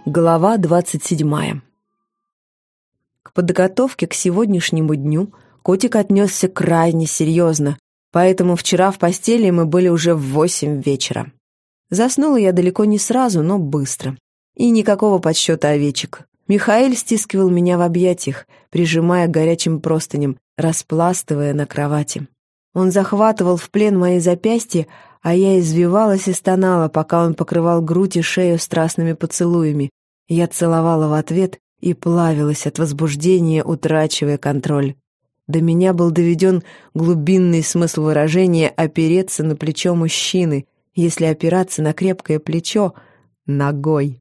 Глава 27. К подготовке к сегодняшнему дню котик отнесся крайне серьезно, поэтому вчера в постели мы были уже в 8 вечера. Заснула я далеко не сразу, но быстро. И никакого подсчета овечек. Михаэль стискивал меня в объятиях, прижимая к горячим простыням, распластывая на кровати. Он захватывал в плен мои запястья, а я извивалась и стонала, пока он покрывал грудь и шею страстными поцелуями. Я целовала в ответ и плавилась от возбуждения, утрачивая контроль. До меня был доведен глубинный смысл выражения «опереться на плечо мужчины», если опираться на крепкое плечо ногой.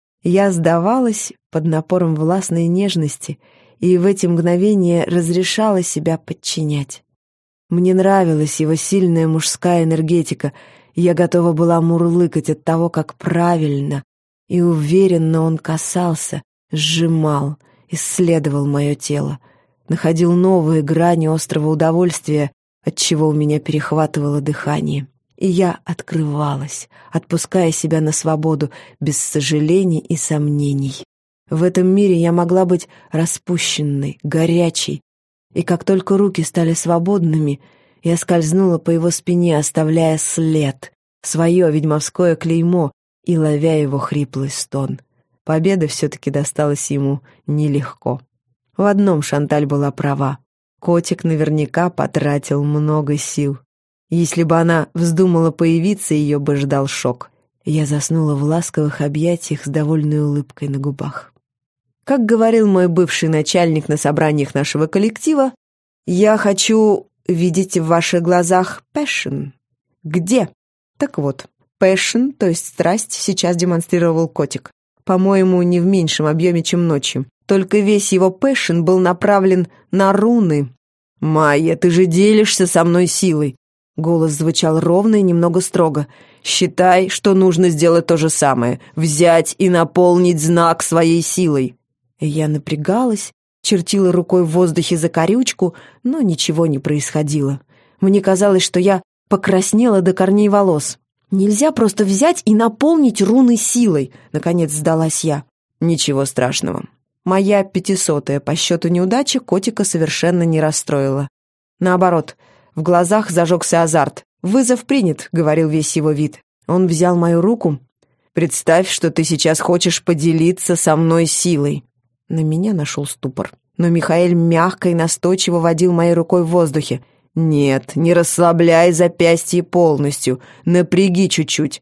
Я сдавалась под напором властной нежности и в эти мгновения разрешала себя подчинять. Мне нравилась его сильная мужская энергетика, и я готова была мурлыкать от того, как правильно и уверенно он касался, сжимал, исследовал мое тело, находил новые грани острого удовольствия, отчего у меня перехватывало дыхание. И я открывалась, отпуская себя на свободу, без сожалений и сомнений. В этом мире я могла быть распущенной, горячей, и как только руки стали свободными, я скользнула по его спине, оставляя след, свое ведьмовское клеймо, и ловя его хриплый стон. Победа все-таки досталась ему нелегко. В одном Шанталь была права. Котик наверняка потратил много сил. Если бы она вздумала появиться, ее бы ждал шок. Я заснула в ласковых объятиях с довольной улыбкой на губах. Как говорил мой бывший начальник на собраниях нашего коллектива, «Я хочу видеть в ваших глазах passion». Где? Так вот, passion, то есть страсть, сейчас демонстрировал котик. По-моему, не в меньшем объеме, чем ночью. Только весь его passion был направлен на руны. «Майя, ты же делишься со мной силой!» Голос звучал ровно и немного строго. «Считай, что нужно сделать то же самое. Взять и наполнить знак своей силой». Я напрягалась, чертила рукой в воздухе закорючку, но ничего не происходило. Мне казалось, что я покраснела до корней волос. «Нельзя просто взять и наполнить руны силой», — наконец сдалась я. «Ничего страшного». Моя 500-я по счету неудача котика совершенно не расстроила. Наоборот, в глазах зажегся азарт. «Вызов принят», — говорил весь его вид. Он взял мою руку. «Представь, что ты сейчас хочешь поделиться со мной силой». На меня нашел ступор. Но Михаэль мягко и настойчиво водил моей рукой в воздухе. «Нет, не расслабляй запястье полностью. Напряги чуть-чуть.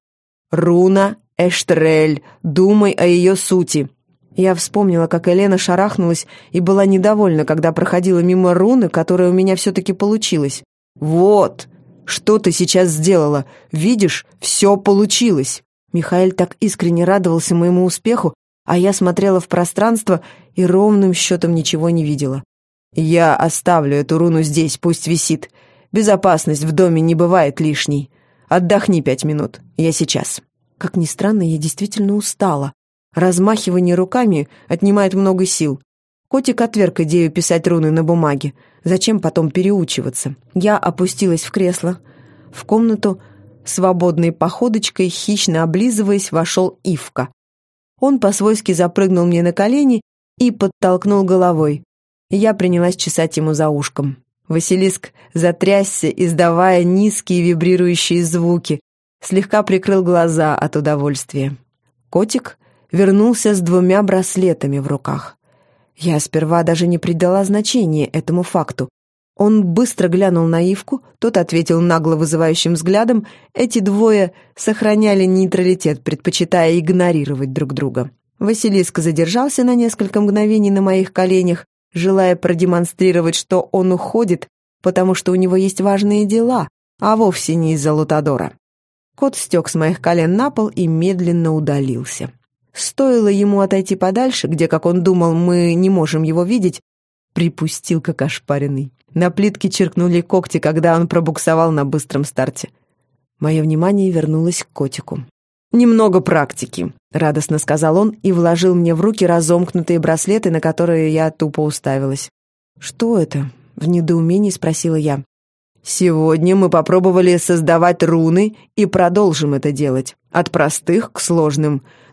Руна Эштрель. Думай о ее сути». Я вспомнила, как Елена шарахнулась и была недовольна, когда проходила мимо руны, которая у меня все-таки получилась. «Вот, что ты сейчас сделала. Видишь, все получилось». Михаэль так искренне радовался моему успеху, а я смотрела в пространство и ровным счетом ничего не видела. «Я оставлю эту руну здесь, пусть висит. Безопасность в доме не бывает лишней. Отдохни 5 минут, я сейчас». Как ни странно, я действительно устала. Размахивание руками отнимает много сил. Котик отверг идею писать руны на бумаге. Зачем потом переучиваться? Я опустилась в кресло. В комнату свободной походочкой, хищно облизываясь, вошел Ивка. Он по-свойски запрыгнул мне на колени и подтолкнул головой. Я принялась чесать ему за ушком. Василиск затрясся, издавая низкие вибрирующие звуки, слегка прикрыл глаза от удовольствия. Котик вернулся с 2 браслетами в руках. Я сперва даже не придала значения этому факту. Он быстро глянул на Ивку, тот ответил нагло вызывающим взглядом. Эти двое сохраняли нейтралитет, предпочитая игнорировать друг друга. Василиск задержался на несколько мгновений на моих коленях, желая продемонстрировать, что он уходит, потому что у него есть важные дела, а вовсе не из-за Лутадора. Кот стек с моих колен на пол и медленно удалился. Стоило ему отойти подальше, где, как он думал, мы не можем его видеть, припустил как ошпаренный. На плитке чиркнули когти, когда он пробуксовал на быстром старте. Мое внимание вернулось к котику. «Немного практики», — радостно сказал он и вложил мне в руки разомкнутые браслеты, на которые я тупо уставилась. «Что это?» — в недоумении спросила я. «Сегодня мы попробовали создавать руны и продолжим это делать. От простых к сложным.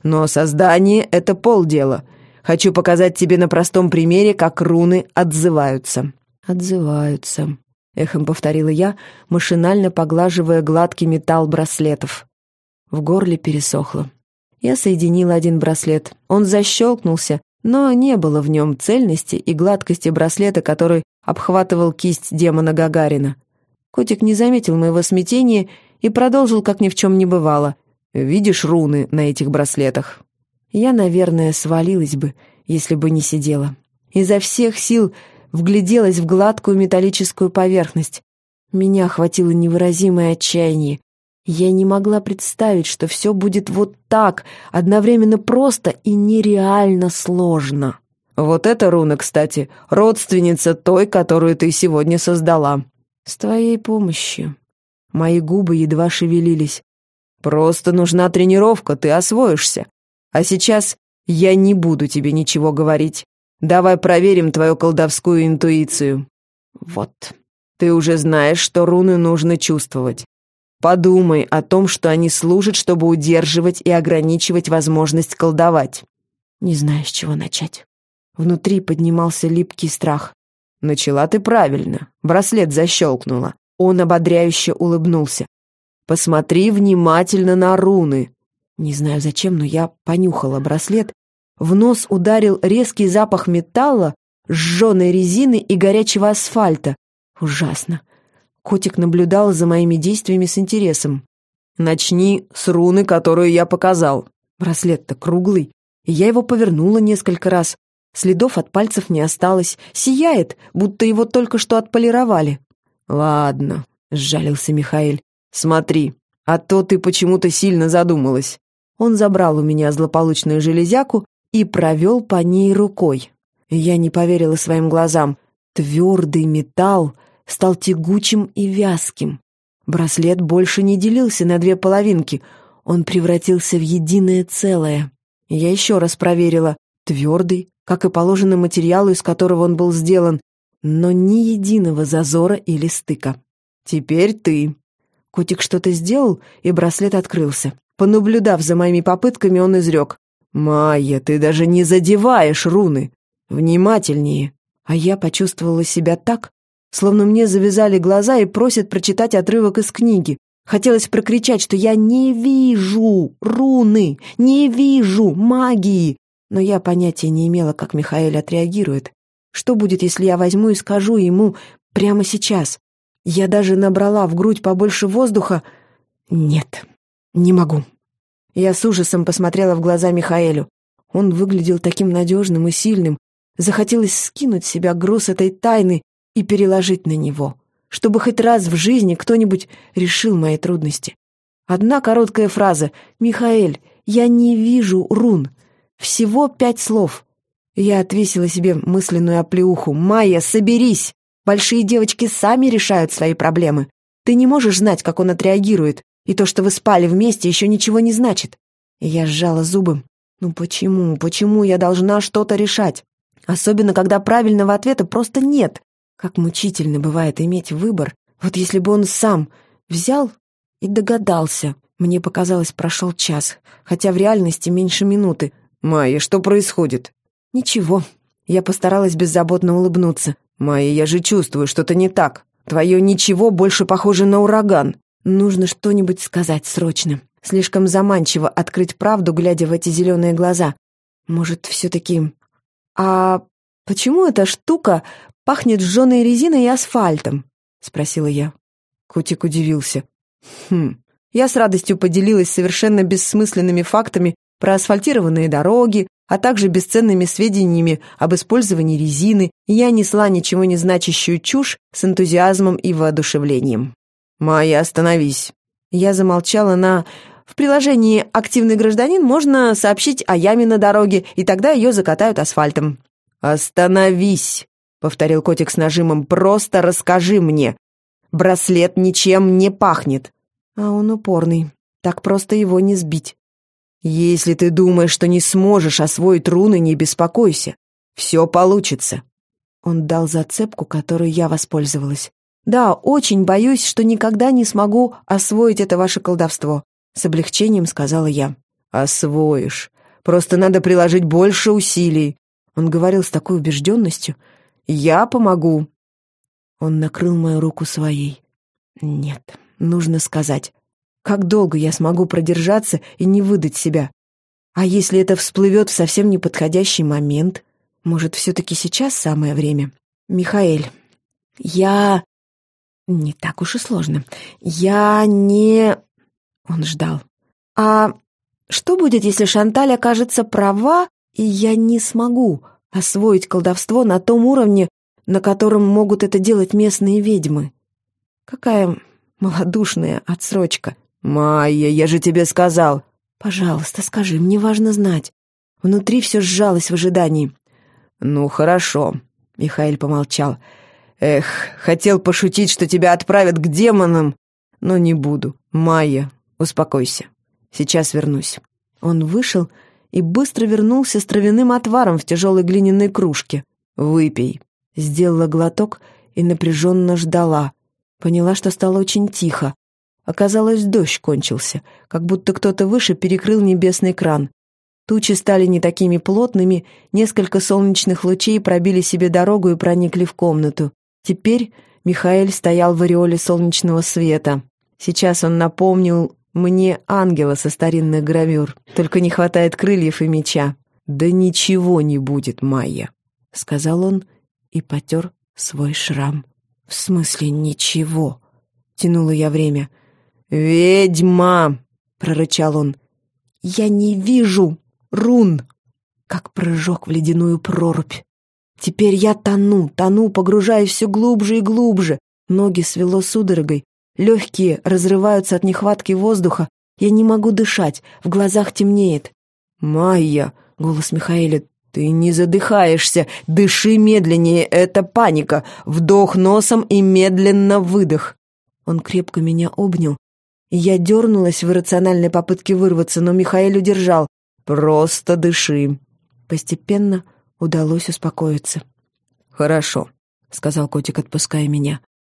Но создание — это полдела. Хочу показать тебе на простом примере, как руны отзываются». «Отзываются», — эхом повторила я, машинально поглаживая гладкий металл браслетов. В горле пересохло. Я соединила один браслет. Он защелкнулся, но не было в нем цельности и гладкости браслета, который обхватывал кисть демона Гагарина. Котик не заметил моего смятения и продолжил, как ни в чем не бывало. «Видишь руны на этих браслетах?» Я, наверное, свалилась бы, если бы не сидела. Изо всех сил вгляделась в гладкую металлическую поверхность. Меня охватило невыразимое отчаяние. Я не могла представить, что все будет вот так, одновременно просто и нереально сложно. «Вот эта руна, кстати, родственница той, которую ты сегодня создала». «С твоей помощью». Мои губы едва шевелились. «Просто нужна тренировка, ты освоишься. А сейчас я не буду тебе ничего говорить. Давай проверим твою колдовскую интуицию». «Вот». «Ты уже знаешь, что руны нужно чувствовать. Подумай о том, что они служат, чтобы удерживать и ограничивать возможность колдовать». Не знаю, с чего начать. Внутри поднимался липкий страх. «Начала ты правильно. Браслет защелкнула». Он ободряюще улыбнулся. «Посмотри внимательно на руны». Не знаю зачем, но я понюхала браслет. В нос ударил резкий запах металла, сжженной резины и горячего асфальта. Ужасно. Котик наблюдал за моими действиями с интересом. «Начни с руны, которую я показал». Браслет-то круглый, и я его повернула несколько раз. Следов от пальцев не осталось. Сияет, будто его только что отполировали. «Ладно», — сжалился Михаэль. «Смотри, а то ты почему-то сильно задумалась». Он забрал у меня злополучную железяку и провел по ней рукой. Я не поверила своим глазам. Твердый металл стал тягучим и вязким. Браслет больше не делился на две половинки. Он превратился в единое целое. Я еще раз проверила. Твердый, как и положено материалу, из которого он был сделан, но ни единого зазора или стыка. «Теперь ты». Котик что-то сделал, и браслет открылся. Понаблюдав за моими попытками, он изрек: «Майя, ты даже не задеваешь руны. Внимательнее». А я почувствовала себя так, словно мне завязали глаза и просят прочитать отрывок из книги. Хотелось прокричать, что я не вижу руны, не вижу магии. Но я понятия не имела, как Михаэль отреагирует. Что будет, если я возьму и скажу ему прямо сейчас? Я даже набрала в грудь побольше воздуха. Нет, не могу. Я с ужасом посмотрела в глаза Михаэлю. Он выглядел таким надежным и сильным. Захотелось скинуть с себя груз этой тайны и переложить на него, чтобы хоть раз в жизни кто-нибудь решил мои трудности. Одна короткая фраза: «Михаэль, я не вижу рун». Всего 5 слов. Я отвесила себе мысленную оплеуху. «Майя, соберись! Большие девочки сами решают свои проблемы. Ты не можешь знать, как он отреагирует, и то, что вы спали вместе, еще ничего не значит». И я сжала зубы. Ну почему я должна что-то решать? Особенно, когда правильного ответа просто нет. Как мучительно бывает иметь выбор. Вот если бы он сам взял и догадался. Мне показалось, прошел час, хотя в реальности меньше минуты. «Майя, что происходит?» «Ничего». Я постаралась беззаботно улыбнуться. «Майя, я же чувствую, что-то не так. Твое ничего больше похоже на ураган». Нужно что-нибудь сказать срочно. Слишком заманчиво открыть правду, глядя в эти зеленые глаза. Может, все-таки... «А почему эта штука пахнет сжженной резиной и асфальтом?» — спросила я. Котик удивился. Я с радостью поделилась совершенно бессмысленными фактами про асфальтированные дороги, а также бесценными сведениями об использовании резины. Я несла ничего не значащую чушь с энтузиазмом и воодушевлением. «Майя, остановись!» Я замолчала В приложении «Активный гражданин» можно сообщить о яме на дороге, и тогда ее закатают асфальтом. «Остановись!» — повторил котик с нажимом. «Просто расскажи мне. Браслет ничем не пахнет». А он упорный. Так просто его не сбить. «Если ты думаешь, что не сможешь освоить руны, не беспокойся. Все получится». Он дал зацепку, которой я воспользовалась. «Да, очень боюсь, что никогда не смогу освоить это ваше колдовство», — с облегчением сказала я. «Освоишь. Просто надо приложить больше усилий». Он говорил с такой убежденностью. «Я помогу». Он накрыл мою руку своей. «Нет, нужно сказать. Как долго я смогу продержаться и не выдать себя? А если это всплывет в совсем неподходящий момент? Может, все-таки сейчас самое время? Михаэль, я... Не так уж и сложно. Я не...» Он ждал. «А что будет, если Шанталь окажется права, и я не смогу освоить колдовство на том уровне, на котором могут это делать местные ведьмы? Какая малодушная отсрочка!» «Майя, я же тебе сказал!» «Пожалуйста, скажи, мне важно знать». Внутри все сжалось в ожидании. «Ну, хорошо», — Михаэль помолчал. «Эх, хотел пошутить, что тебя отправят к демонам, но не буду. Майя, успокойся. Сейчас вернусь». Он вышел и быстро вернулся с травяным отваром в тяжелой глиняной кружке. «Выпей». Сделала глоток и напряженно ждала. Поняла, что стало очень тихо. Оказалось, дождь кончился, как будто кто-то выше перекрыл небесный кран. Тучи стали не такими плотными, несколько солнечных лучей пробили себе дорогу и проникли в комнату. Теперь Михаэль стоял в ореоле солнечного света. Сейчас он напомнил мне ангела со старинных гравюр. Только не хватает крыльев и меча. «Да ничего не будет, Майя», — сказал он и потер свой шрам. «В смысле ничего?» — тянула я время. «Ведьма!» — прорычал он. «Я не вижу рун!» Как прыжок в ледяную прорубь. Теперь я тону, погружаясь все глубже и глубже. Ноги свело судорогой, легкие разрываются от нехватки воздуха. Я не могу дышать, в глазах темнеет. «Майя!» — голос Михаэля. «Ты не задыхаешься! Дыши медленнее, это паника! Вдох носом и медленно выдох!» Он крепко меня обнял. Я дернулась в иррациональной попытке вырваться, но Михаэль удержал. «Просто дыши». Постепенно удалось успокоиться. «Хорошо», — сказал котик, отпуская меня.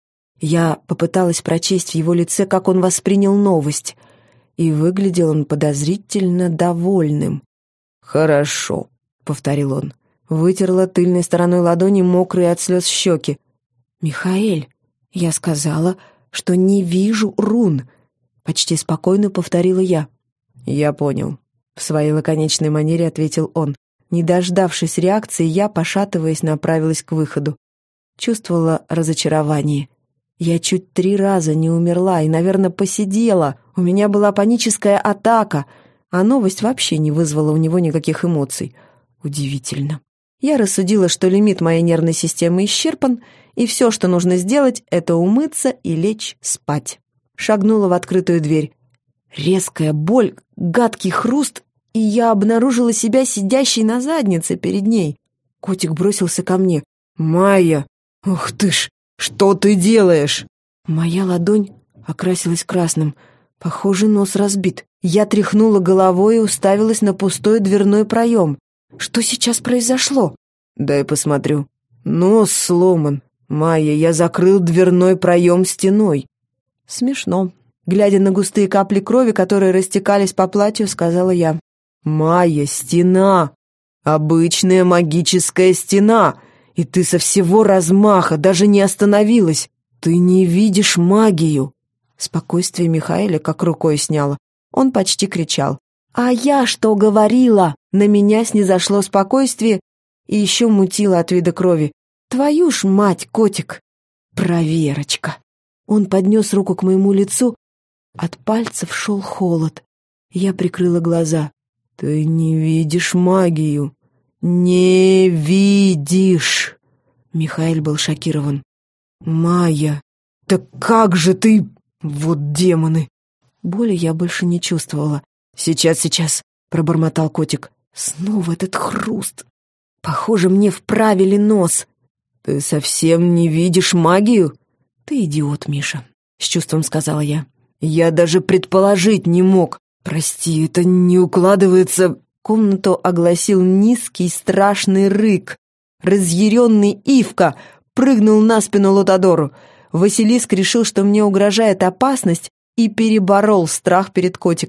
Я попыталась прочесть в его лице, как он воспринял новость, и выглядел он подозрительно довольным. «Хорошо», — повторил он. Вытерла тыльной стороной ладони мокрые от слез щеки. «Михаэль, я сказала, что не вижу рун», — почти спокойно повторила я. «Я понял», — в своей лаконичной манере ответил он. Не дождавшись реакции, я, пошатываясь, направилась к выходу. Чувствовала разочарование. Я чуть 3 раза не умерла и, наверное, посидела. У меня была паническая атака, а новость вообще не вызвала у него никаких эмоций. Удивительно. Я рассудила, что лимит моей нервной системы исчерпан, и все, что нужно сделать, это умыться и лечь спать. Шагнула в открытую дверь. Резкая боль, гадкий хруст, и я обнаружила себя сидящей на заднице перед ней. Котик бросился ко мне. «Майя! Ух ты ж! Что ты делаешь?» Моя ладонь окрасилась красным. Похоже, нос разбит. Я тряхнула головой и уставилась на пустой дверной проем. Что сейчас произошло? «Дай посмотрю». Нос сломан. Майя, я закрыл дверной проем стеной. Смешно. Глядя на густые капли крови, которые растекались по платью, сказала я. «Майя, стена! Обычная магическая стена! И ты со всего размаха даже не остановилась! Ты не видишь магию!» Спокойствие Михаэля как рукой сняло. Он почти кричал. «А я что говорила?» На меня снизошло спокойствие и еще мутило от вида крови. «Твою ж мать, котик!» «Проверочка!» Он поднес руку к моему лицу. От пальцев шел холод. Я прикрыла глаза. «Ты не видишь магию! Не видишь!» Михаэль был шокирован. «Майя, так как же ты...» «Вот демоны!» Боли я больше не чувствовала. «Сейчас!» — пробормотал котик. Снова этот хруст. Похоже, мне вправили нос. «Ты совсем не видишь магию?» «Ты идиот, Миша», — с чувством сказала я. «Я даже предположить не мог. Прости, это не укладывается...» Комнату огласил низкий страшный рык. Разъяренный Ивка прыгнул на спину Лотодору. Василиск решил, что мне угрожает опасность, и переборол страх перед котиком.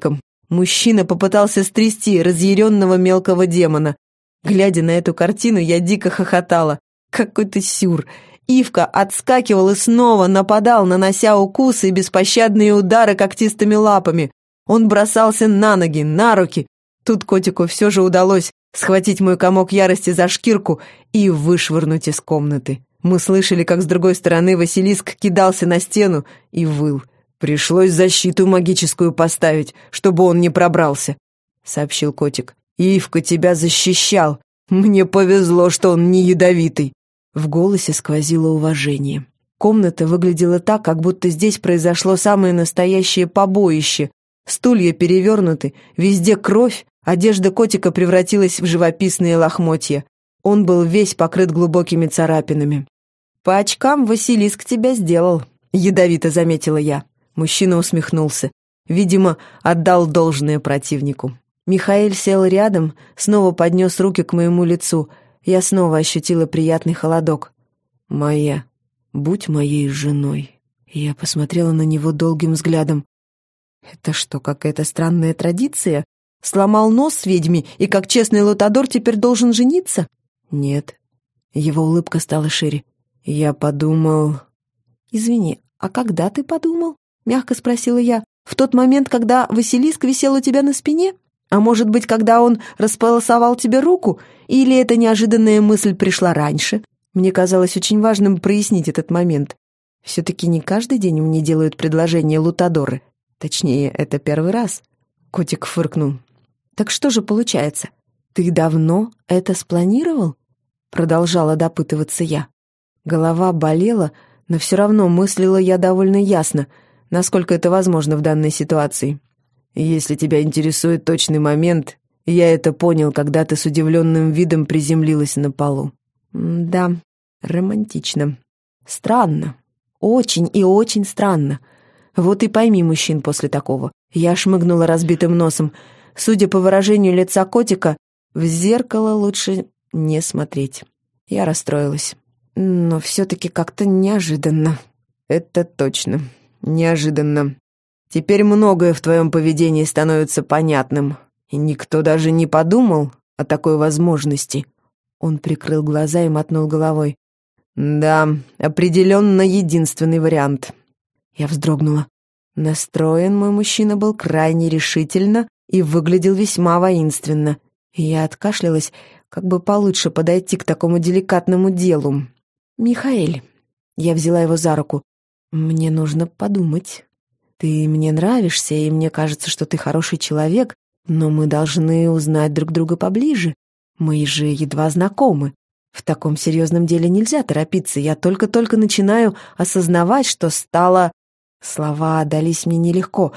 Мужчина попытался стрясти разъяренного мелкого демона. Глядя на эту картину, я дико хохотала. Какой-то сюр. Ивка отскакивал и снова нападал, нанося укусы и беспощадные удары когтистыми лапами. Он бросался на ноги, на руки. Тут котику все же удалось схватить мой комок ярости за шкирку и вышвырнуть из комнаты. Мы слышали, как с другой стороны Василиск кидался на стену и выл. «Пришлось защиту магическую поставить, чтобы он не пробрался», — сообщил котик. «Ивка тебя защищал. Мне повезло, что он не ядовитый». В голосе сквозило уважение. Комната выглядела так, как будто здесь произошло самое настоящее побоище. Стулья перевернуты, везде кровь, одежда котика превратилась в живописные лохмотья. Он был весь покрыт глубокими царапинами. «По очкам Василиск тебя сделал», — ядовито заметила я. Мужчина усмехнулся. Видимо, отдал должное противнику. Михаэль сел рядом, снова поднес руки к моему лицу. Я снова ощутила приятный холодок. «Майя, будь моей женой». Я посмотрела на него долгим взглядом. «Это что, какая-то странная традиция? Сломал нос ведьме и, как честный лотадор, теперь должен жениться?» «Нет». Его улыбка стала шире. «Я подумал...» «Извини, а когда ты подумал?» — мягко спросила я. «В тот момент, когда Василиск висел у тебя на спине? А может быть, когда он располосовал тебе руку? Или эта неожиданная мысль пришла раньше?» Мне казалось очень важным прояснить этот момент. Все-таки не каждый день мне делают предложение лутадоры. Точнее, это первый раз. Котик фыркнул. «Так что же получается? Ты давно это спланировал?» Продолжала допытываться я. Голова болела, но все равно мыслила я довольно ясно, насколько это возможно в данной ситуации. «Если тебя интересует точный момент, я это понял, когда ты с удивленным видом приземлилась на полу». «Да, романтично. Странно. Очень и очень странно. Вот и пойми мужчин после такого». Я шмыгнула разбитым носом. Судя по выражению лица котика, в зеркало лучше не смотреть. Я расстроилась. Но все-таки как-то неожиданно. «Это точно. Неожиданно. Теперь многое в твоем поведении становится понятным. И никто даже не подумал о такой возможности». Он прикрыл глаза и мотнул головой. «Да, определенно единственный вариант». Я вздрогнула. Настроен мой мужчина был крайне решительно и выглядел весьма воинственно. Я откашлялась, как бы получше подойти к такому деликатному делу. «Михаэль», — я взяла его за руку, — «мне нужно подумать. Ты мне нравишься, и мне кажется, что ты хороший человек, но мы должны узнать друг друга поближе. Мы же едва знакомы. В таком серьезном деле нельзя торопиться. Я только-только начинаю осознавать, что стала...» Слова дались мне нелегко.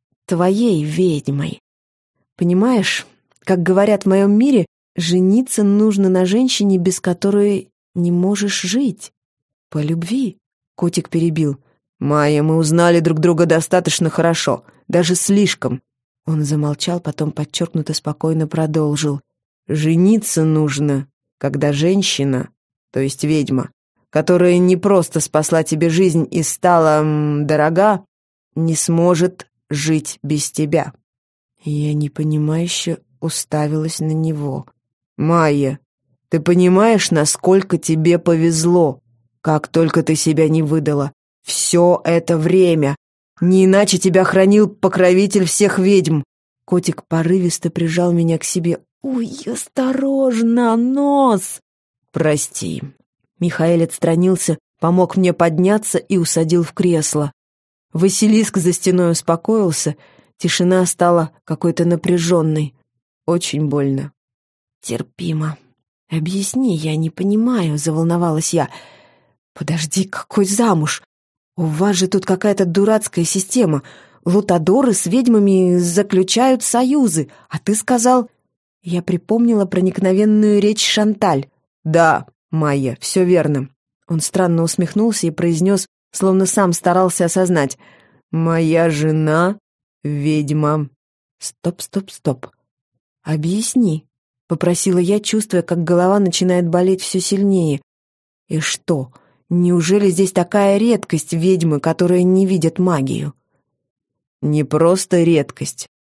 «Твоей ведьмой. Понимаешь, как говорят в моем мире, жениться нужно на женщине, без которой не можешь жить. По любви». Котик перебил. «Майя, мы узнали друг друга достаточно хорошо, даже слишком». Он замолчал, потом подчеркнуто спокойно продолжил. «Жениться нужно, когда женщина, то есть ведьма, которая не просто спасла тебе жизнь и стала дорога, не сможет жить без тебя». Я непонимающе уставилась на него. «Майя, ты понимаешь, насколько тебе повезло, как только ты себя не выдала? Все это время. Не иначе тебя хранил покровитель всех ведьм». Котик порывисто прижал меня к себе. «Ой, осторожно, нос!» «Прости». Михаэль отстранился, помог мне подняться и усадил в кресло. Василиск за стеной успокоился, тишина стала какой-то напряженной. Очень больно. «Терпимо. Объясни, я не понимаю», — заволновалась я. «Подожди, какой замуж? У вас же тут какая-то дурацкая система. Лутадоры с ведьмами заключают союзы, а ты сказал...» Я припомнила проникновенную речь Шанталь. «Да, Майя, все верно». Он странно усмехнулся и произнес, словно сам старался осознать. «Моя жена — ведьма». «Стоп. Объясни», — попросила я, чувствуя, как голова начинает болеть все сильнее. «И что, неужели здесь такая редкость ведьмы, которые не видят магию?» «Не просто редкость.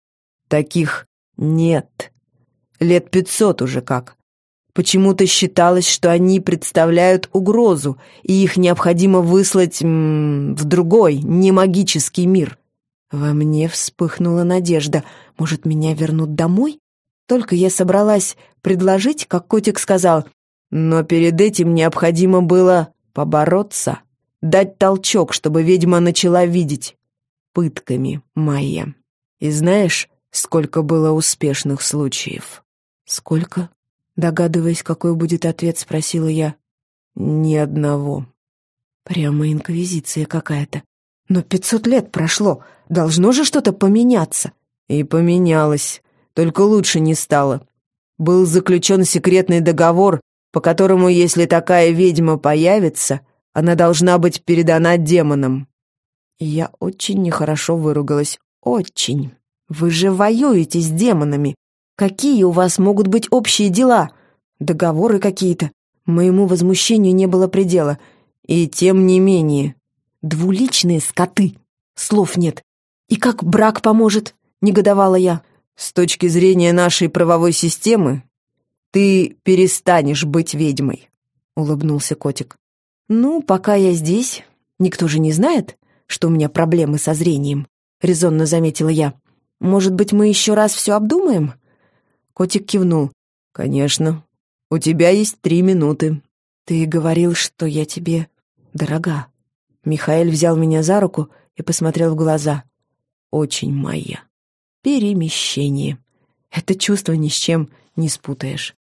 Таких нет. Лет 500 уже как. Почему-то считалось, что они представляют угрозу, и их необходимо выслать в другой, не магический мир. Во мне вспыхнула надежда. Может, меня вернут домой? Только я собралась предложить, как котик сказал, но перед этим необходимо было побороться, дать толчок, чтобы ведьма начала видеть. Пытками, Майя. И знаешь, сколько было успешных случаев? Сколько? Догадываясь, какой будет ответ, спросила я. Ни одного. Прямо инквизиция какая-то. Но 500 лет прошло, должно же что-то поменяться. И поменялось, только лучше не стало. Был заключен секретный договор, по которому, если такая ведьма появится, она должна быть передана демонам. И я очень нехорошо выругалась. Очень. Вы же воюете с демонами. Какие у вас могут быть общие дела? Договоры какие-то. Моему возмущению не было предела. И тем не менее. Двуличные скоты. Слов нет. И как брак поможет? Негодовала я. С точки зрения нашей правовой системы, ты перестанешь быть ведьмой, улыбнулся котик. Ну, пока я здесь, никто же не знает, что у меня проблемы со зрением, резонно заметила я. Может быть, мы еще раз все обдумаем? Котик кивнул. Конечно. У тебя есть 3 минуты. Ты говорил, что я тебе дорога. Михаэль взял меня за руку и посмотрел в глаза. Очень, Майя. Перемещение. Это чувство ни с чем не спутаешь.